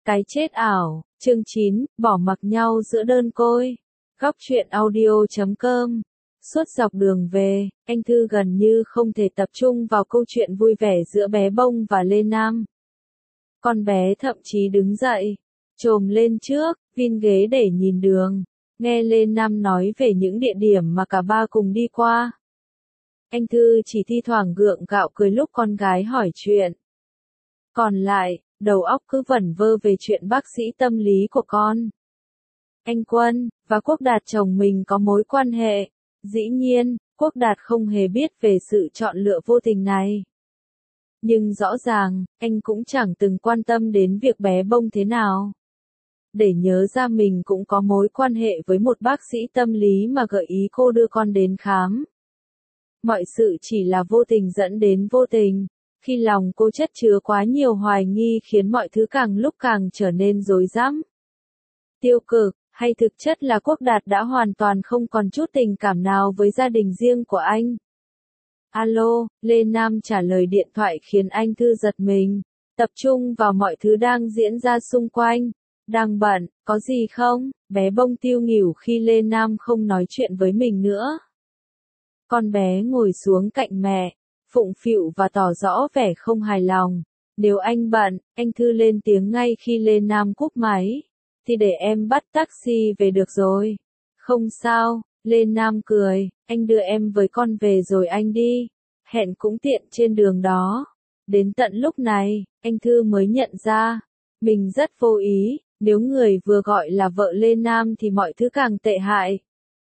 Cái chết ảo, chương 9, bỏ mặc nhau giữa đơn côi. Góc truyện audio.com. Suốt dọc đường về, anh Thư gần như không thể tập trung vào câu chuyện vui vẻ giữa bé Bông và Lê Nam. Con bé thậm chí đứng dậy, chồm lên trước, vin ghế để nhìn đường, nghe Lê Nam nói về những địa điểm mà cả ba cùng đi qua. Anh Thư chỉ thi thoảng gượng gạo cười lúc con gái hỏi chuyện. Còn lại, đầu óc cứ vẩn vơ về chuyện bác sĩ tâm lý của con. Anh Quân và Quốc Đạt chồng mình có mối quan hệ. Dĩ nhiên, Quốc Đạt không hề biết về sự chọn lựa vô tình này. Nhưng rõ ràng, anh cũng chẳng từng quan tâm đến việc bé Bông thế nào. Để nhớ ra mình cũng có mối quan hệ với một bác sĩ tâm lý mà gợi ý cô đưa con đến khám. Mọi sự chỉ là vô tình dẫn đến vô tình. Khi lòng cô chất chứa quá nhiều hoài nghi khiến mọi thứ càng lúc càng trở nên rối rắm. Tiêu cực, hay thực chất là Quốc Đạt đã hoàn toàn không còn chút tình cảm nào với gia đình riêng của anh. Alo, Lê Nam trả lời điện thoại khiến anh Thư giật mình, tập trung vào mọi thứ đang diễn ra xung quanh. Đang bận, có gì không? Bé Bông tiêu nghỉu khi Lê Nam không nói chuyện với mình nữa. Con bé ngồi xuống cạnh mẹ, phụng phịu và tỏ rõ vẻ không hài lòng. Nếu anh bận, anh Thư lên tiếng ngay khi Lê Nam cúp máy, thì để em bắt taxi về được rồi. Không sao, Lê Nam cười, anh đưa em với con về rồi anh đi. Hẹn cũng tiện trên đường đó. Đến tận lúc này, anh Thư mới nhận ra, mình rất vô ý, nếu người vừa gọi là vợ Lê Nam thì mọi thứ càng tệ hại.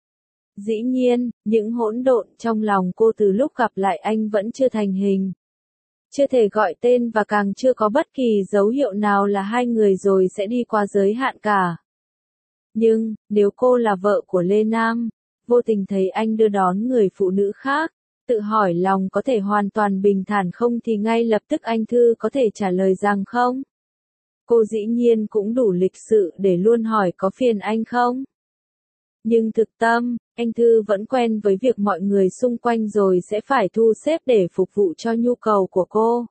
Dĩ nhiên, những hỗn độn trong lòng cô từ lúc gặp lại anh vẫn chưa thành hình. Chưa thể gọi tên và càng chưa có bất kỳ dấu hiệu nào là hai người rồi sẽ đi qua giới hạn cả. Nhưng, nếu cô là vợ của Lê Nam, vô tình thấy anh đưa đón người phụ nữ khác, tự hỏi lòng có thể hoàn toàn bình thản không thì ngay lập tức anh Thư có thể trả lời rằng không. Cô dĩ nhiên cũng đủ lịch sự để luôn hỏi có phiền anh không. Nhưng thực tâm, anh Thư vẫn quen với việc mọi người xung quanh rồi sẽ phải thu xếp để phục vụ cho nhu cầu của cô.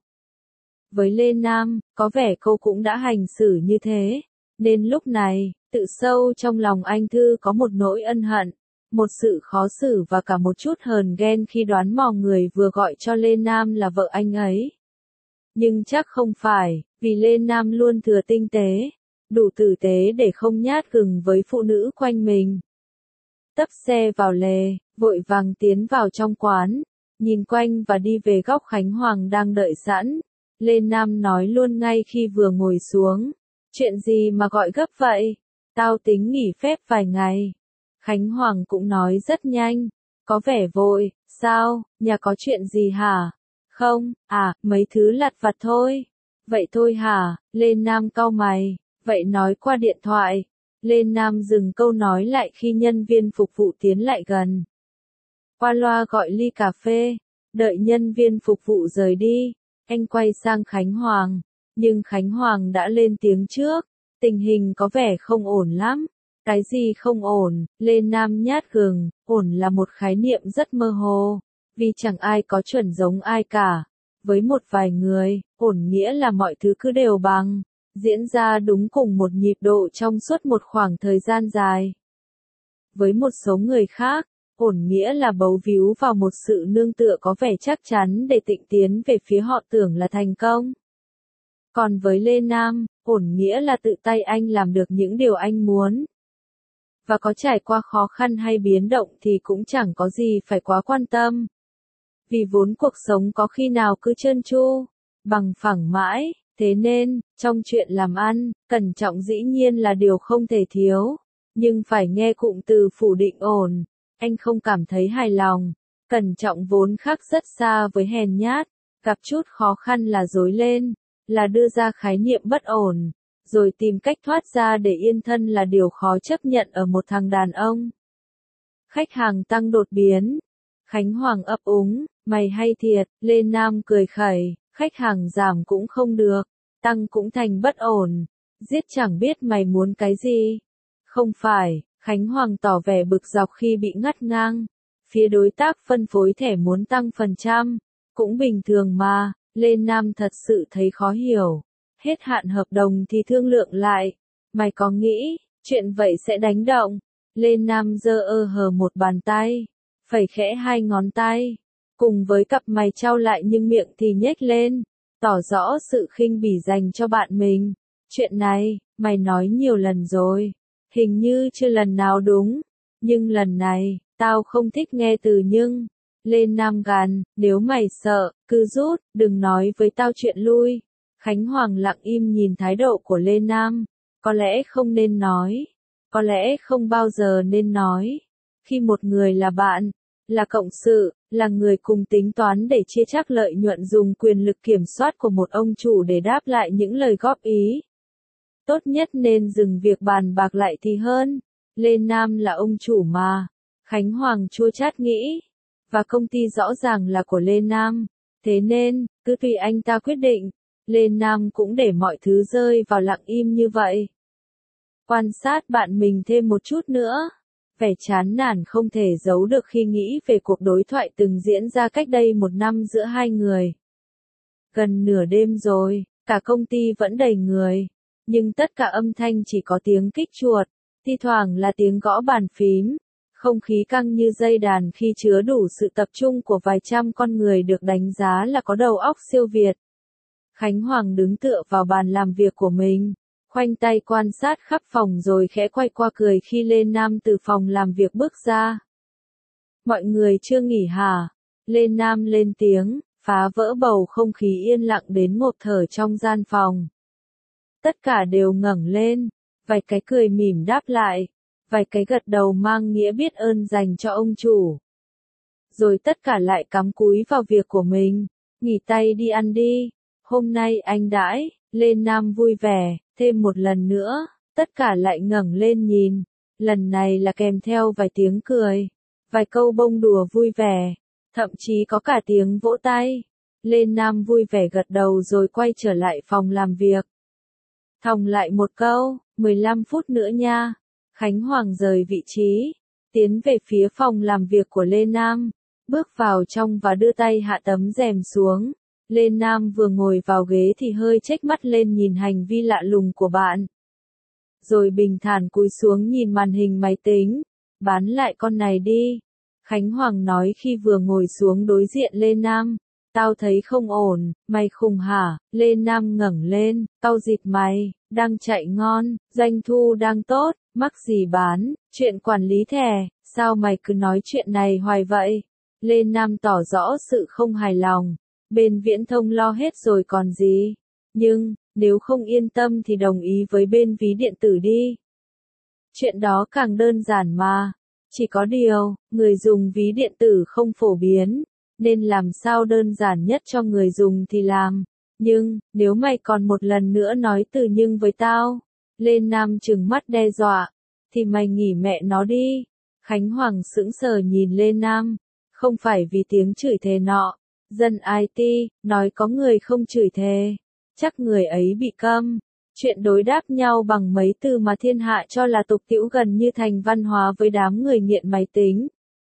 Với Lê Nam, có vẻ cô cũng đã hành xử như thế, nên lúc này, tự sâu trong lòng anh Thư có một nỗi ân hận, một sự khó xử và cả một chút hờn ghen khi đoán mò người vừa gọi cho Lê Nam là vợ anh ấy. Nhưng chắc không phải, vì Lê Nam luôn thừa tinh tế, đủ tử tế để không nhát gừng với phụ nữ quanh mình. Tấp xe vào lề, vội vàng tiến vào trong quán, nhìn quanh và đi về góc Khánh Hoàng đang đợi sẵn. Lê Nam nói luôn ngay khi vừa ngồi xuống. Chuyện gì mà gọi gấp vậy? Tao tính nghỉ phép vài ngày. Khánh Hoàng cũng nói rất nhanh. Có vẻ vội, sao, nhà có chuyện gì hả? Không, mấy thứ lặt vặt thôi. Vậy thôi hả? Lê Nam cau mày. Vậy nói qua điện thoại. Lê Nam dừng câu nói lại khi nhân viên phục vụ tiến lại gần. Qua loa gọi ly cà phê, đợi nhân viên phục vụ rời đi, anh quay sang Khánh Hoàng, nhưng Khánh Hoàng đã lên tiếng trước, tình hình có vẻ không ổn lắm. Cái gì không ổn? Lê Nam nhát gừng, ổn là một khái niệm rất mơ hồ, vì chẳng ai có chuẩn giống ai cả. Với một vài người, ổn nghĩa là mọi thứ cứ đều bằng. Diễn ra đúng cùng một nhịp độ trong suốt một khoảng thời gian dài. Với một số người khác, ổn nghĩa là bấu víu vào một sự nương tựa có vẻ chắc chắn để tịnh tiến về phía họ tưởng là thành công. Còn với Lê Nam, ổn nghĩa là tự tay anh làm được những điều anh muốn. Và có trải qua khó khăn hay biến động thì cũng chẳng có gì phải quá quan tâm. Vì vốn cuộc sống có khi nào cứ trơn tru, bằng phẳng mãi. Thế nên, trong chuyện làm ăn, cẩn trọng dĩ nhiên là điều không thể thiếu. Nhưng phải nghe cụm từ phủ định ổn, anh không cảm thấy hài lòng. Cẩn trọng vốn khác rất xa với hèn nhát, gặp chút khó khăn là rối lên, là đưa ra khái niệm bất ổn, rồi tìm cách thoát ra để yên thân là điều khó chấp nhận ở một thằng đàn ông. Khách hàng tăng đột biến. Khánh Hoàng ấp úng, mày hay thiệt, Lê Nam cười khẩy. Khách hàng giảm cũng không được, tăng cũng thành bất ổn, giết chẳng biết mày muốn cái gì. Không phải, Khánh Hoàng tỏ vẻ bực dọc khi bị ngắt ngang. Phía đối tác phân phối thẻ muốn tăng phần trăm, cũng bình thường mà, Lê Nam thật sự thấy khó hiểu. Hết hạn hợp đồng thì thương lượng lại. Mày có nghĩ, chuyện vậy sẽ đánh động? Lê Nam giơ hờ một bàn tay, phẩy khẽ hai ngón tay, cùng với cặp mày chau lại nhưng miệng thì nhếch lên, tỏ rõ sự khinh bỉ dành cho bạn mình. Chuyện này, mày nói nhiều lần rồi, hình như chưa lần nào đúng, nhưng lần này, tao không thích nghe từ nhưng. Lê Nam gàn, nếu mày sợ, cứ rút, đừng nói với tao chuyện lui. Khánh Hoàng lặng im nhìn thái độ của Lê Nam, có lẽ không nên nói, có lẽ không bao giờ nên nói. Khi một người là bạn, là cộng sự, là người cùng tính toán để chia chác lợi nhuận dùng quyền lực kiểm soát của một ông chủ để đáp lại những lời góp ý. Tốt nhất nên dừng việc bàn bạc lại thì hơn. Lê Nam là ông chủ mà. Khánh Hoàng chua chát nghĩ. Và công ty rõ ràng là của Lê Nam. Thế nên, cứ tùy anh ta quyết định. Lê Nam cũng để mọi thứ rơi vào lặng im như vậy. Quan sát bạn mình thêm một chút nữa. Vẻ chán nản không thể giấu được khi nghĩ về cuộc đối thoại từng diễn ra cách đây 1 năm giữa hai người. Gần nửa đêm rồi, cả công ty vẫn đầy người. Nhưng tất cả âm thanh chỉ có tiếng kích chuột, thi thoảng là tiếng gõ bàn phím. Không khí căng như dây đàn khi chứa đủ sự tập trung của vài trăm con người được đánh giá là có đầu óc siêu việt. Khánh Hoàng đứng tựa vào bàn làm việc của mình, khoanh tay quan sát khắp phòng rồi khẽ quay qua cười khi Lê Nam từ phòng làm việc bước ra. Mọi người chưa nghỉ hả? Lê Nam lên tiếng, phá vỡ bầu không khí yên lặng đến ngộp thở trong gian phòng. Tất cả đều ngẩng lên, vài cái cười mỉm đáp lại, vài cái gật đầu mang nghĩa biết ơn dành cho ông chủ. Rồi tất cả lại cắm cúi vào việc của mình, nghỉ tay đi ăn đi, hôm nay anh đãi. Lê Nam vui vẻ, thêm một lần nữa, tất cả lại ngẩng lên nhìn, lần này là kèm theo vài tiếng cười, vài câu bông đùa vui vẻ, thậm chí có cả tiếng vỗ tay. Lê Nam vui vẻ gật đầu rồi quay trở lại phòng làm việc. Thòng lại một câu, 15 phút nữa nha. Khánh Hoàng rời vị trí, tiến về phía phòng làm việc của Lê Nam, bước vào trong và đưa tay hạ tấm rèm xuống. Lê Nam vừa ngồi vào ghế thì hơi chếch mắt lên nhìn hành vi lạ lùng của bạn. Rồi bình thản cúi xuống nhìn màn hình máy tính. Bán lại con này đi. Khánh Hoàng nói khi vừa ngồi xuống đối diện Lê Nam. Tao thấy không ổn, mày khùng hả? Lê Nam ngẩng lên, cau dịt mày, đang chạy ngon, doanh thu đang tốt, mắc gì bán, chuyện quản lý thẻ, sao mày cứ nói chuyện này hoài vậy? Lê Nam tỏ rõ sự không hài lòng. Bên viễn thông lo hết rồi còn gì. Nhưng, nếu không yên tâm thì đồng ý với bên ví điện tử đi. Chuyện đó càng đơn giản mà. Chỉ có điều, người dùng ví điện tử không phổ biến, nên làm sao đơn giản nhất cho người dùng thì làm. Nhưng, nếu mày còn một lần nữa nói từ nhưng với tao, Lê Nam trừng mắt đe dọa, thì mày nghỉ mẹ nó đi. Khánh Hoàng sững sờ nhìn Lê Nam, không phải vì tiếng chửi thề nọ. Dân IT, nói có người không chửi thề, chắc người ấy bị câm. Chuyện đối đáp nhau bằng mấy từ mà thiên hạ cho là tục tĩu gần như thành văn hóa với đám người nghiện máy tính.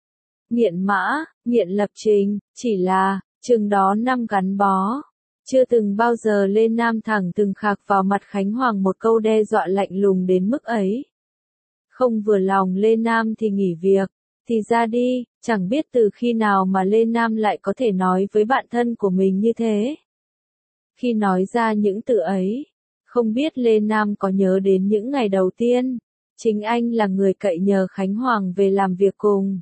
Nghiện mã, nghiện lập trình, chỉ là, chừng đó năm gắn bó. Chưa từng bao giờ Lê Nam thẳng từng khạc vào mặt Khánh Hoàng một câu đe dọa lạnh lùng đến mức ấy. Không vừa lòng Lê Nam thì nghỉ việc, thì ra đi, chẳng biết từ khi nào mà Lê Nam lại có thể nói với bạn thân của mình như thế. Khi nói ra những từ ấy, không biết Lê Nam có nhớ đến những ngày đầu tiên, chính anh là người cậy nhờ Khánh Hoàng về làm việc cùng.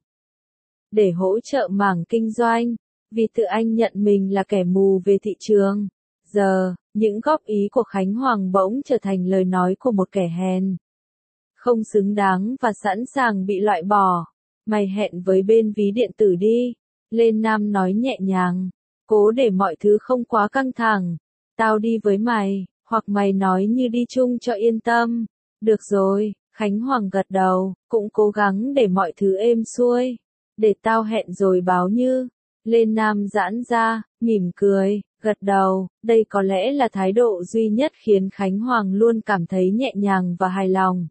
Để hỗ trợ mảng kinh doanh, vì tự anh nhận mình là kẻ mù về thị trường. Giờ, những góp ý của Khánh Hoàng bỗng trở thành lời nói của một kẻ hèn. Không xứng đáng và sẵn sàng bị loại bỏ. Mày hẹn với bên ví điện tử đi. Lê Nam nói nhẹ nhàng. Cố để mọi thứ không quá căng thẳng. Tao đi với mày, hoặc mày nói như đi chung cho yên tâm. Được rồi, Khánh Hoàng gật đầu, cũng cố gắng để mọi thứ êm xuôi. Để tao hẹn rồi báo như. Lê Nam giãn ra, mỉm cười, gật đầu. Đây có lẽ là thái độ duy nhất khiến Khánh Hoàng luôn cảm thấy nhẹ nhàng và hài lòng.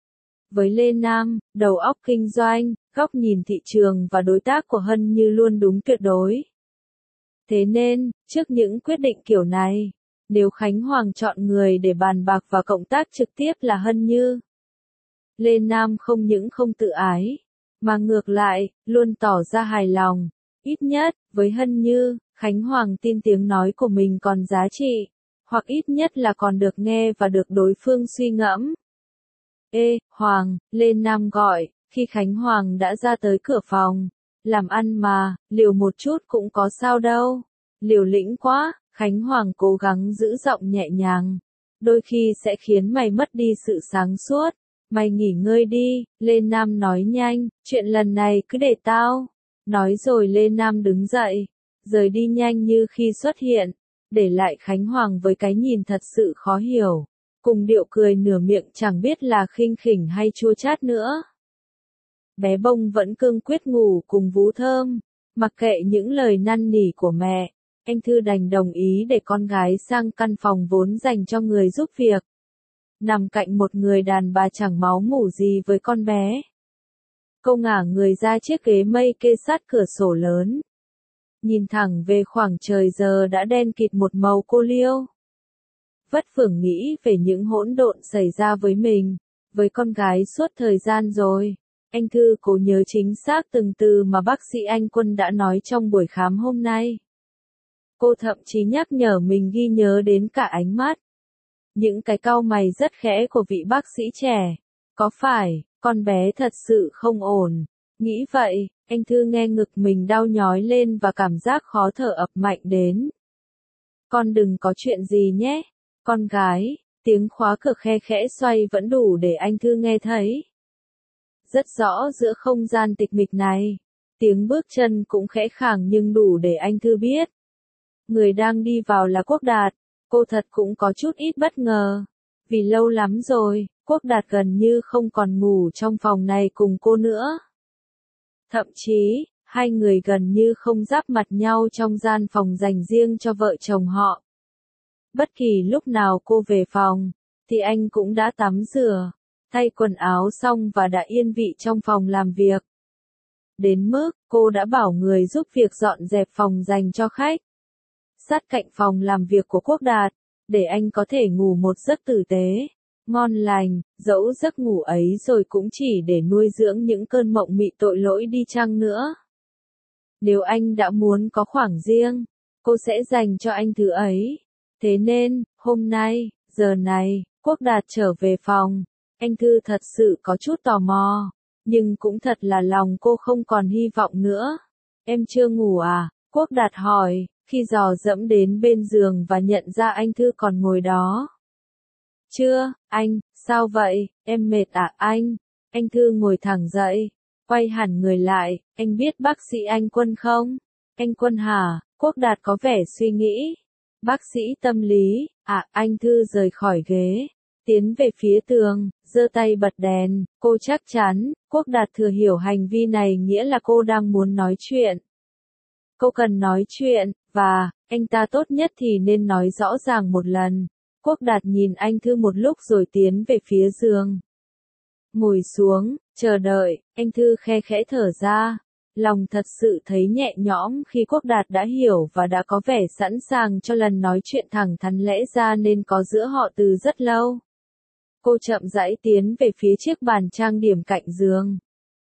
Với Lê Nam, đầu óc kinh doanh, góc nhìn thị trường và đối tác của Hân như luôn đúng tuyệt đối. Thế nên, trước những quyết định kiểu này, Nếu Khánh Hoàng chọn người để bàn bạc và cộng tác trực tiếp là Hân Như, Lê Nam không những không tự ái, mà ngược lại, luôn tỏ ra hài lòng. Ít nhất, với Hân Như, Khánh Hoàng tin tiếng nói của mình còn giá trị, hoặc ít nhất là còn được nghe và được đối phương suy ngẫm. Ê, Hoàng, Lê Nam gọi, khi Khánh Hoàng đã ra tới cửa phòng. Làm ăn mà, liều một chút cũng có sao đâu. Liều lĩnh quá, Khánh Hoàng cố gắng giữ giọng nhẹ nhàng. Đôi khi sẽ khiến mày mất đi sự sáng suốt. Mày nghỉ ngơi đi, Lê Nam nói nhanh, chuyện lần này cứ để tao. Nói rồi Lê Nam đứng dậy, rời đi nhanh như khi xuất hiện, để lại Khánh Hoàng với cái nhìn thật sự khó hiểu, cùng điệu cười nửa miệng chẳng biết là khinh khỉnh hay chua chát nữa. Bé Bông vẫn cương quyết ngủ cùng Vú Thơm, mặc kệ những lời năn nỉ của mẹ, anh Thư đành đồng ý để con gái sang căn phòng vốn dành cho người giúp việc. Nằm cạnh một người đàn bà chẳng máu mủ gì với con bé. Cô ngả người ra chiếc ghế mây kê sát cửa sổ lớn. Nhìn thẳng về khoảng trời giờ đã đen kịt một màu cô liêu. Vất vưởng nghĩ về những hỗn độn xảy ra với mình, với con gái suốt thời gian rồi. Anh Thư cố nhớ chính xác từng từ mà bác sĩ Anh Quân đã nói trong buổi khám hôm nay. Cô thậm chí nhắc nhở mình ghi nhớ đến cả ánh mắt. Những cái cau mày rất khẽ của vị bác sĩ trẻ. Có phải, con bé thật sự không ổn? Nghĩ vậy, anh Thư nghe ngực mình đau nhói lên và cảm giác khó thở ập mạnh đến. Con đừng có chuyện gì nhé, con gái, tiếng khóa cửa khe khẽ xoay vẫn đủ để anh Thư nghe thấy. Rất rõ giữa không gian tịch mịch này, tiếng bước chân cũng khẽ khàng nhưng đủ để anh Thư biết. Người đang đi vào là Quốc Đạt, cô thật cũng có chút ít bất ngờ. Vì lâu lắm rồi, Quốc Đạt gần như không còn ngủ trong phòng này cùng cô nữa. Thậm chí, hai người gần như không giáp mặt nhau trong gian phòng dành riêng cho vợ chồng họ. Bất kỳ lúc nào cô về phòng, thì anh cũng đã tắm rửa, thay quần áo xong và đã yên vị trong phòng làm việc. Đến mức, cô đã bảo người giúp việc dọn dẹp phòng dành cho khách. Sát cạnh phòng làm việc của Quốc Đạt, để anh có thể ngủ một giấc tử tế, ngon lành, dẫu giấc ngủ ấy rồi cũng chỉ để nuôi dưỡng những cơn mộng mị tội lỗi đi chăng nữa. Nếu anh đã muốn có khoảng riêng, cô sẽ dành cho anh thứ ấy. Thế nên, hôm nay, giờ này, Quốc Đạt trở về phòng. Anh Thư thật sự có chút tò mò, nhưng cũng thật là lòng cô không còn hy vọng nữa. Em chưa ngủ à? Quốc Đạt hỏi, khi dò dẫm đến bên giường và nhận ra anh Thư còn ngồi đó. Chưa, anh, sao vậy, em mệt à anh? Anh Thư ngồi thẳng dậy, quay hẳn người lại, anh biết bác sĩ Anh Quân không? Anh Quân hả? Quốc Đạt có vẻ suy nghĩ. Bác sĩ tâm lý, à, anh Thư rời khỏi ghế, tiến về phía tường, giơ tay bật đèn, cô chắc chắn, Quốc Đạt thừa hiểu hành vi này nghĩa là cô đang muốn nói chuyện. Cô cần nói chuyện, và, anh ta tốt nhất thì nên nói rõ ràng một lần. Quốc Đạt nhìn anh Thư một lúc rồi tiến về phía giường. Ngồi xuống, chờ đợi, anh Thư khe khẽ thở ra. Lòng thật sự thấy nhẹ nhõm khi Quốc Đạt đã hiểu và đã có vẻ sẵn sàng cho lần nói chuyện thẳng thắn lẽ ra nên có giữa họ từ rất lâu. Cô chậm rãi tiến về phía chiếc bàn trang điểm cạnh giường.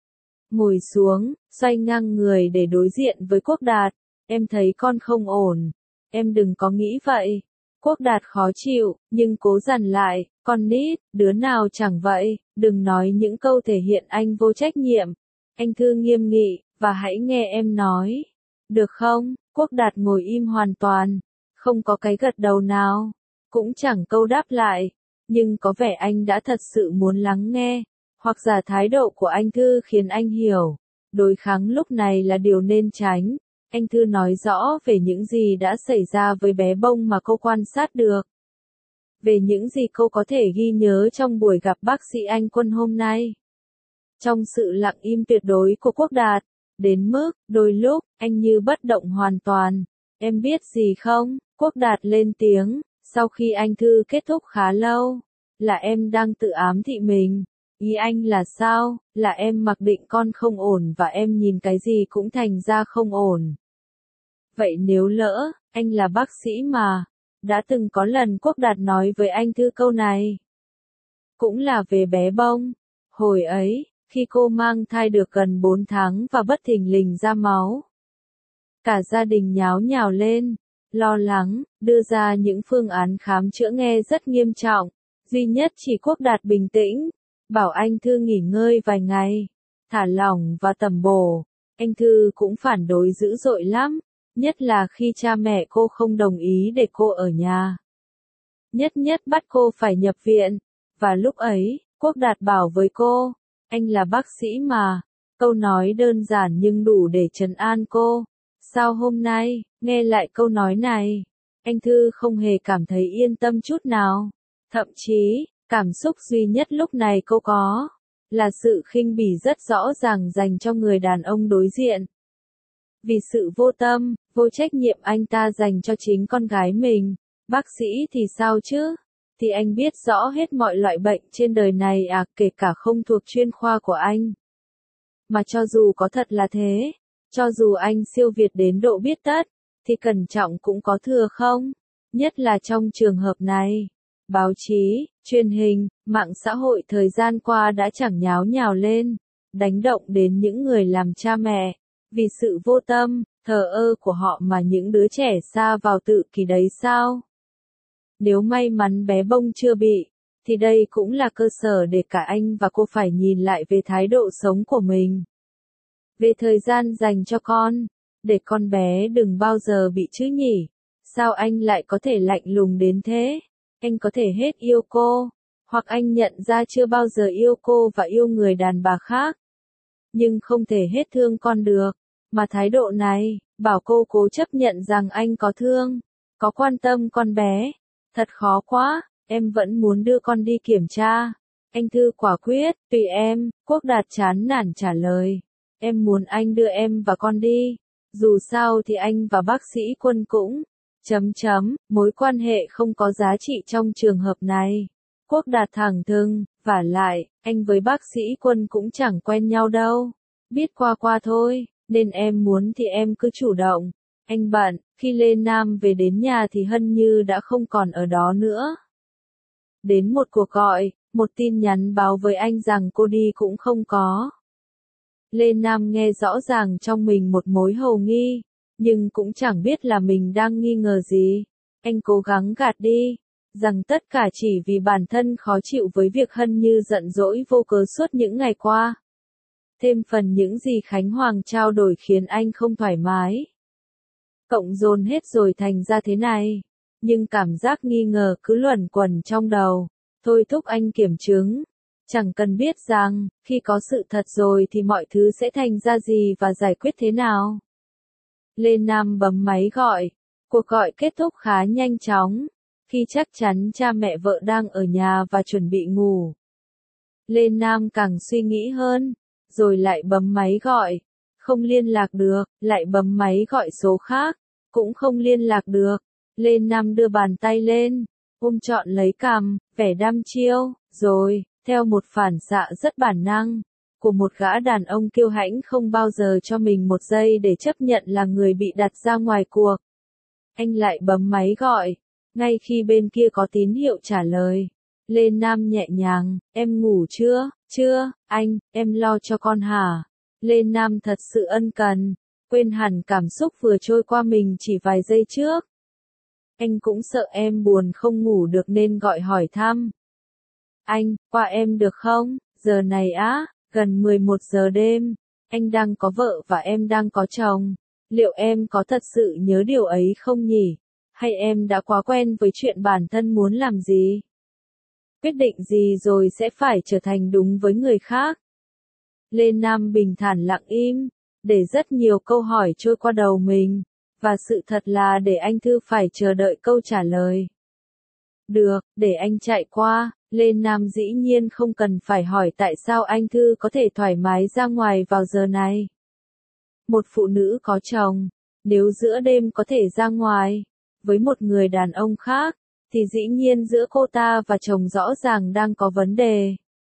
Ngồi xuống, xoay ngang người để đối diện với Quốc Đạt. Em thấy con không ổn. Em đừng có nghĩ vậy. Quốc Đạt khó chịu, nhưng cố dằn lại, con nít, đứa nào chẳng vậy, đừng nói những câu thể hiện anh vô trách nhiệm. Anh Thư nghiêm nghị, và hãy nghe em nói. Được không? Quốc Đạt ngồi im hoàn toàn, không có cái gật đầu nào, cũng chẳng câu đáp lại, nhưng có vẻ anh đã thật sự muốn lắng nghe, hoặc giả thái độ của anh Thư khiến anh hiểu. Đối kháng lúc này là điều nên tránh. Anh Thư nói rõ về những gì đã xảy ra với bé Bông mà cô quan sát được. Về những gì cô có thể ghi nhớ trong buổi gặp bác sĩ Anh Quân hôm nay. Trong sự lặng im tuyệt đối của Quốc Đạt, đến mức, đôi lúc, anh như bất động hoàn toàn. Em biết gì không? Quốc Đạt lên tiếng, sau khi anh Thư kết thúc khá lâu. Là em đang tự ám thị mình. Ý anh là sao? Là em mặc định con không ổn và em nhìn cái gì cũng thành ra không ổn. Vậy nếu lỡ, anh là bác sĩ mà, Đã từng có lần Quốc Đạt nói với anh Thư câu này. Cũng là về bé Bông. Hồi ấy, khi cô mang thai được gần 4 tháng và bất thình lình ra máu. Cả gia đình nháo nhào lên, lo lắng, đưa ra những phương án khám chữa nghe rất nghiêm trọng. Duy nhất chỉ Quốc Đạt bình tĩnh, bảo anh Thư nghỉ ngơi vài ngày, thả lỏng và tầm bổ. Anh Thư cũng phản đối dữ dội lắm, nhất là khi cha mẹ cô không đồng ý để cô ở nhà. Nhất nhất bắt cô phải nhập viện, và lúc ấy, Quốc Đạt bảo với cô, anh là bác sĩ mà. Câu nói đơn giản nhưng đủ để trấn an cô. Sao hôm nay, nghe lại câu nói này, anh Thư không hề cảm thấy yên tâm chút nào. Thậm chí, cảm xúc duy nhất lúc này cô có, là sự khinh bỉ rất rõ ràng dành cho người đàn ông đối diện. Vì sự vô tâm, vô trách nhiệm anh ta dành cho chính con gái mình. Bác sĩ thì sao chứ? Thì anh biết rõ hết mọi loại bệnh trên đời này à, kể cả không thuộc chuyên khoa của anh. Mà cho dù có thật là thế, cho dù anh siêu việt đến độ biết tất, thì cẩn trọng cũng có thừa không? Nhất là trong trường hợp này. Báo chí, truyền hình, mạng xã hội thời gian qua đã chẳng nháo nhào lên, đánh động đến những người làm cha mẹ. Vì sự vô tâm, thờ ơ của họ mà những đứa trẻ sa vào tự kỷ đấy sao? Nếu may mắn bé Bông chưa bị, thì đây cũng là cơ sở để cả anh và cô phải nhìn lại về thái độ sống của mình. Về thời gian dành cho con, để con bé đừng bao giờ bị chứ nhỉ. Sao anh lại có thể lạnh lùng đến thế? Anh có thể hết yêu cô, hoặc anh nhận ra chưa bao giờ yêu cô và yêu người đàn bà khác. Nhưng không thể hết thương con được. Mà thái độ này, bảo cô cố chấp nhận rằng anh có thương, có quan tâm con bé. Thật khó quá, em vẫn muốn đưa con đi kiểm tra. Anh Thư quả quyết, tùy em, Quốc Đạt chán nản trả lời. Em muốn anh đưa em và con đi. Dù sao thì anh và bác sĩ Quân cũng, mối quan hệ không có giá trị trong trường hợp này. Quốc Đạt thẳng thừng, vả lại, anh với bác sĩ Quân cũng chẳng quen nhau đâu. Biết qua qua thôi, nên em muốn thì em cứ chủ động. Anh bận, khi Lê Nam về đến nhà thì Hân Như đã không còn ở đó nữa. Đến một cuộc gọi, một tin nhắn báo với anh rằng cô đi cũng không có. Lê Nam nghe rõ ràng trong mình một mối hồ nghi, nhưng cũng chẳng biết là mình đang nghi ngờ gì. Anh cố gắng gạt đi, rằng tất cả chỉ vì bản thân khó chịu với việc Hân Như giận dỗi vô cớ suốt những ngày qua. Thêm phần những gì Khánh Hoàng trao đổi khiến anh không thoải mái. Cộng dồn hết rồi thành ra thế này. Nhưng cảm giác nghi ngờ cứ luẩn quẩn trong đầu. Thôi thúc anh kiểm chứng. Chẳng cần biết rằng, khi có sự thật rồi thì mọi thứ sẽ thành ra gì và giải quyết thế nào. Lê Nam bấm máy gọi. Cuộc gọi kết thúc khá nhanh chóng. Khi chắc chắn cha mẹ vợ đang ở nhà và chuẩn bị ngủ. Lê Nam càng suy nghĩ hơn. Rồi lại bấm máy gọi. Không liên lạc được, lại bấm máy gọi số khác. Cũng không liên lạc được. Lê Nam đưa bàn tay lên. Ôm trọn lấy cằm, vẻ đăm chiêu. Rồi, theo một phản xạ rất bản năng. Của một gã đàn ông kiêu hãnh không bao giờ cho mình một giây để chấp nhận là người bị đặt ra ngoài cuộc. Anh lại bấm máy gọi. Ngay khi bên kia có tín hiệu trả lời. Lê Nam nhẹ nhàng, em ngủ chưa? Chưa, anh, em lo cho con hả? Lê Nam thật sự ân cần, quên hẳn cảm xúc vừa trôi qua mình chỉ vài giây trước. Anh cũng sợ em buồn không ngủ được nên gọi hỏi thăm. Anh, qua em được không? Giờ này á, gần 11 giờ đêm, anh đang có vợ và em đang có chồng. Liệu em có thật sự nhớ điều ấy không nhỉ? Hay em đã quá quen với chuyện bản thân muốn làm gì? Quyết định gì rồi sẽ phải trở thành đúng với người khác. Lê Nam bình thản lặng im, để rất nhiều câu hỏi trôi qua đầu mình, và sự thật là để anh Thư phải chờ đợi câu trả lời. Được, để anh chạy qua. Lê Nam dĩ nhiên không cần phải hỏi tại sao anh Thư có thể thoải mái ra ngoài vào giờ này. Một phụ nữ có chồng, nếu giữa đêm có thể ra ngoài, với một người đàn ông khác, thì dĩ nhiên giữa cô ta và chồng rõ ràng đang có vấn đề.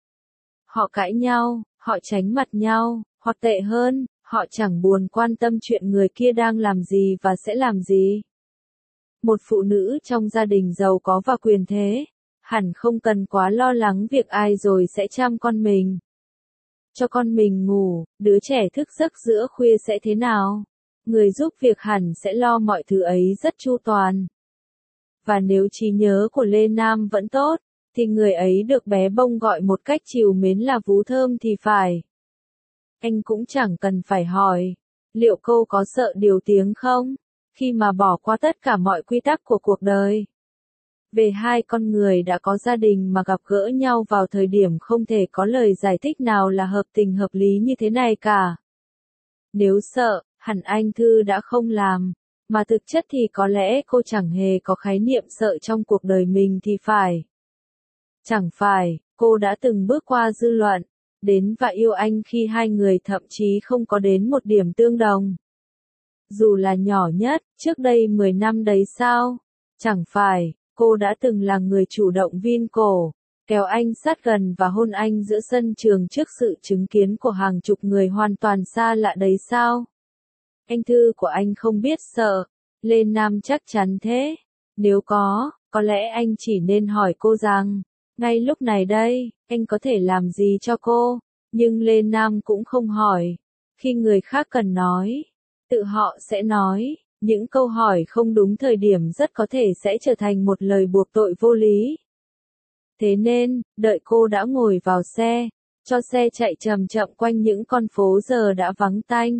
Họ cãi nhau, họ tránh mặt nhau, hoặc tệ hơn, họ chẳng buồn quan tâm chuyện người kia đang làm gì và sẽ làm gì. Một phụ nữ trong gia đình giàu có và quyền thế, hẳn không cần quá lo lắng việc ai rồi sẽ chăm con mình. Cho con mình ngủ, đứa trẻ thức giấc giữa khuya sẽ thế nào? Người giúp việc hẳn sẽ lo mọi thứ ấy rất chu toàn. Và nếu trí nhớ của Lê Nam vẫn tốt, thì người ấy được bé Bông gọi một cách trìu mến là vú thơm thì phải. Anh cũng chẳng cần phải hỏi, liệu cô có sợ điều tiếng không, khi mà bỏ qua tất cả mọi quy tắc của cuộc đời. Về hai con người đã có gia đình mà gặp gỡ nhau vào thời điểm không thể có lời giải thích nào là hợp tình hợp lý như thế này cả. Nếu sợ, hẳn anh Thư đã không làm, mà thực chất thì có lẽ cô chẳng hề có khái niệm sợ trong cuộc đời mình thì phải. Chẳng phải, cô đã từng bước qua dư luận, đến và yêu anh khi hai người thậm chí không có đến một điểm tương đồng. Dù là nhỏ nhất, trước đây 10 năm đấy sao? Chẳng phải, cô đã từng là người chủ động vin cổ, kéo anh sát gần và hôn anh giữa sân trường trước sự chứng kiến của hàng chục người hoàn toàn xa lạ đấy sao? Anh Thư của anh không biết sợ, Lê Nam chắc chắn thế. Nếu có lẽ anh chỉ nên hỏi cô rằng, ngay lúc này đây, anh có thể làm gì cho cô, nhưng Lê Nam cũng không hỏi. Khi người khác cần nói, tự họ sẽ nói, những câu hỏi không đúng thời điểm rất có thể sẽ trở thành một lời buộc tội vô lý. Thế nên, đợi cô đã ngồi vào xe, cho xe chạy chậm chậm quanh những con phố giờ đã vắng tanh.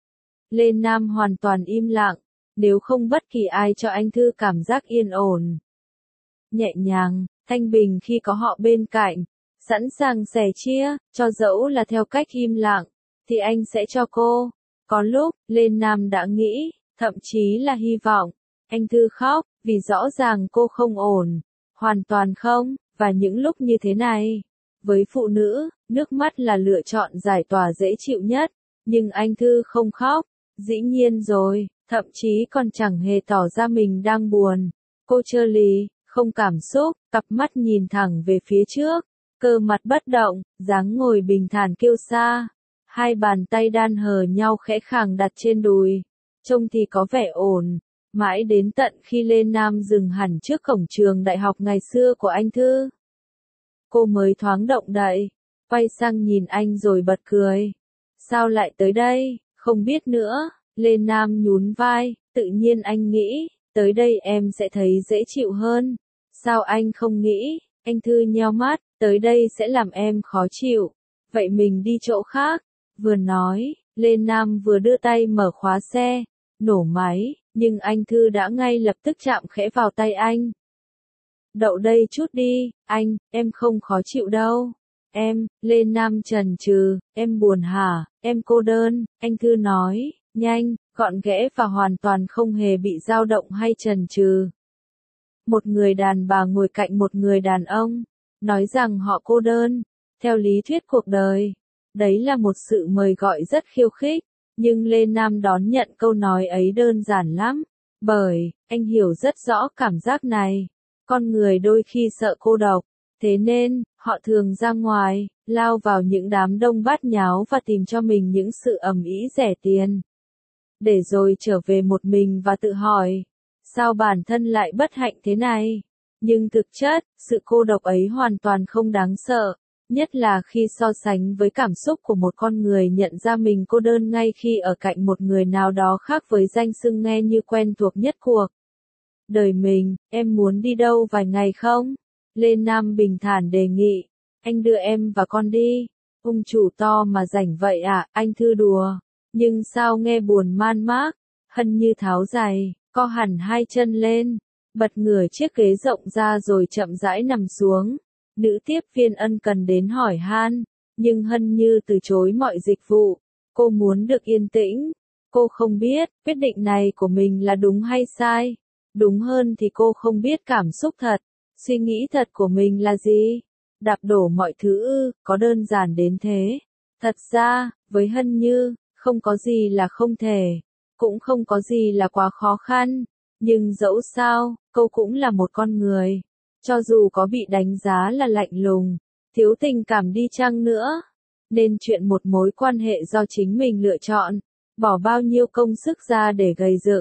Lê Nam hoàn toàn im lặng, nếu không bất kỳ ai cho anh Thư cảm giác yên ổn, nhẹ nhàng, thanh bình khi có họ bên cạnh, sẵn sàng sẻ chia, cho dẫu là theo cách im lặng, thì anh sẽ cho cô. Có lúc, Lê Nam đã nghĩ, thậm chí là hy vọng, anh Thư khóc, vì rõ ràng cô không ổn, hoàn toàn không, và những lúc như thế này, với phụ nữ, nước mắt là lựa chọn giải tỏa dễ chịu nhất, nhưng anh Thư không khóc, dĩ nhiên rồi, thậm chí còn chẳng hề tỏ ra mình đang buồn. Cô trơ lì, không cảm xúc, cặp mắt nhìn thẳng về phía trước, cơ mặt bất động, dáng ngồi bình thản kiêu sa. Hai bàn tay đan hờ nhau khẽ khàng đặt trên đùi, trông thì có vẻ ổn, mãi đến tận khi Lê Nam dừng hẳn trước cổng trường đại học ngày xưa của anh Thư. Cô mới thoáng động đậy, quay sang nhìn anh rồi bật cười. Sao lại tới đây, không biết nữa, Lê Nam nhún vai, tự nhiên anh nghĩ, tới đây em sẽ thấy dễ chịu hơn. Sao anh không nghĩ, anh Thư nheo mắt, tới đây sẽ làm em khó chịu, vậy mình đi chỗ khác. Vừa nói, Lê Nam vừa đưa tay mở khóa xe, nổ máy, nhưng anh Thư đã ngay lập tức chạm khẽ vào tay anh. Đậu đây chút đi, anh, em không khó chịu đâu. Lê Nam chần chừ, em buồn hả, em cô đơn, anh Thư nói, nhanh, gọn ghẽ và hoàn toàn không hề bị dao động hay chần chừ. Một người đàn bà ngồi cạnh một người đàn ông, nói rằng họ cô đơn, theo lý thuyết cuộc đời. Đấy là một sự mời gọi rất khiêu khích, nhưng Lê Nam đón nhận câu nói ấy đơn giản lắm, bởi, anh hiểu rất rõ cảm giác này. Con người đôi khi sợ cô độc, thế nên, họ thường ra ngoài, lao vào những đám đông bát nháo và tìm cho mình những sự ầm ĩ rẻ tiền. Để rồi trở về một mình và tự hỏi, sao bản thân lại bất hạnh thế này? Nhưng thực chất, sự cô độc ấy hoàn toàn không đáng sợ. Nhất là khi so sánh với cảm xúc của một con người nhận ra mình cô đơn ngay khi ở cạnh một người nào đó khác với danh xưng nghe như quen thuộc nhất cuộc đời mình. Em muốn đi đâu vài ngày không? Lê Nam bình thản đề nghị. Anh đưa em và con đi. Ông chủ to mà rảnh vậy à, anh Thư đùa. Nhưng sao nghe buồn man mác. Hân như tháo giày, co hẳn hai chân lên, bật ngửa chiếc ghế rộng ra rồi chậm rãi nằm xuống. Nữ tiếp viên ân cần đến hỏi han, nhưng Hân như từ chối mọi dịch vụ. Cô muốn được yên tĩnh. Cô không biết, quyết định này của mình là đúng hay sai. Đúng hơn thì cô không biết cảm xúc thật, suy nghĩ thật của mình là gì. Đạp đổ mọi thứ có đơn giản đến thế. Thật ra, với Hân Như, không có gì là không thể, cũng không có gì là quá khó khăn. Nhưng dẫu sao, cô cũng là một con người. Cho dù có bị đánh giá là lạnh lùng, thiếu tình cảm đi chăng nữa, nên chuyện một mối quan hệ do chính mình lựa chọn, bỏ bao nhiêu công sức ra để gây dựng,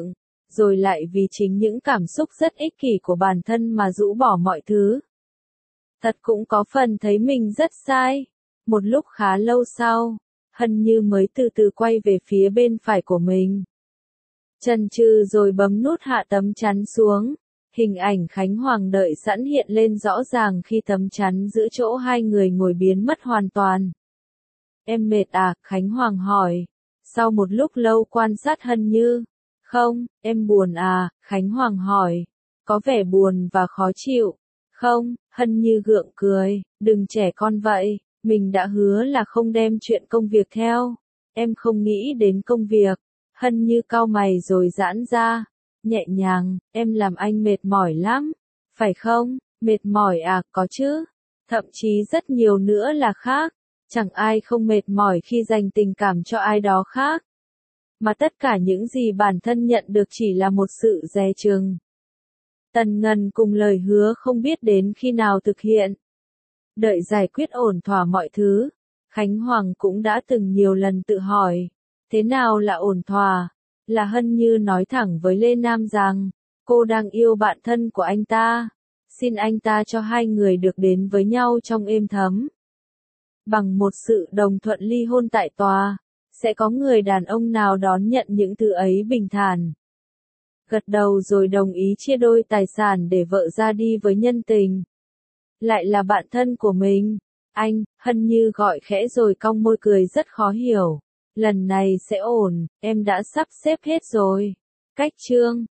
rồi lại vì chính những cảm xúc rất ích kỷ của bản thân mà rũ bỏ mọi thứ. Thật cũng có phần thấy mình rất sai. Một lúc khá lâu sau, Hân Như mới từ từ quay về phía bên phải của mình. Chần chừ rồi bấm nút hạ tấm chắn xuống. Hình ảnh Khánh Hoàng đợi sẵn hiện lên rõ ràng khi tấm chắn giữa chỗ hai người ngồi biến mất hoàn toàn. Em mệt à? Khánh Hoàng hỏi. Sau một lúc lâu quan sát Hân Như. Không, em buồn à? Khánh Hoàng hỏi. Có vẻ buồn và khó chịu. Không, Hân Như gượng cười. Đừng trẻ con vậy, mình đã hứa là không đem chuyện công việc theo. Em không nghĩ đến công việc. Hân Như cau mày rồi giãn ra. Nhẹ nhàng, em làm anh mệt mỏi lắm. Phải không? Mệt mỏi à? Có chứ. Thậm chí rất nhiều nữa là khác. Chẳng ai không mệt mỏi khi dành tình cảm cho ai đó khác. Mà tất cả những gì bản thân nhận được chỉ là một sự dè chừng. Tần Ngân cùng lời hứa không biết đến khi nào thực hiện. Đợi giải quyết ổn thỏa mọi thứ, Khánh Hoàng cũng đã từng nhiều lần tự hỏi, thế nào là ổn thỏa? Là Hân Như nói thẳng với Lê Nam rằng, cô đang yêu bạn thân của anh ta, xin anh ta cho hai người được đến với nhau trong êm thấm. Bằng một sự đồng thuận ly hôn tại tòa, sẽ có người đàn ông nào đón nhận những thứ ấy bình thản. Gật đầu rồi đồng ý chia đôi tài sản để vợ ra đi với nhân tình. Lại là bạn thân của mình. Anh, Hân Như gọi khẽ rồi cong môi cười rất khó hiểu. Lần này sẽ ổn, em đã sắp xếp hết rồi. Cách chương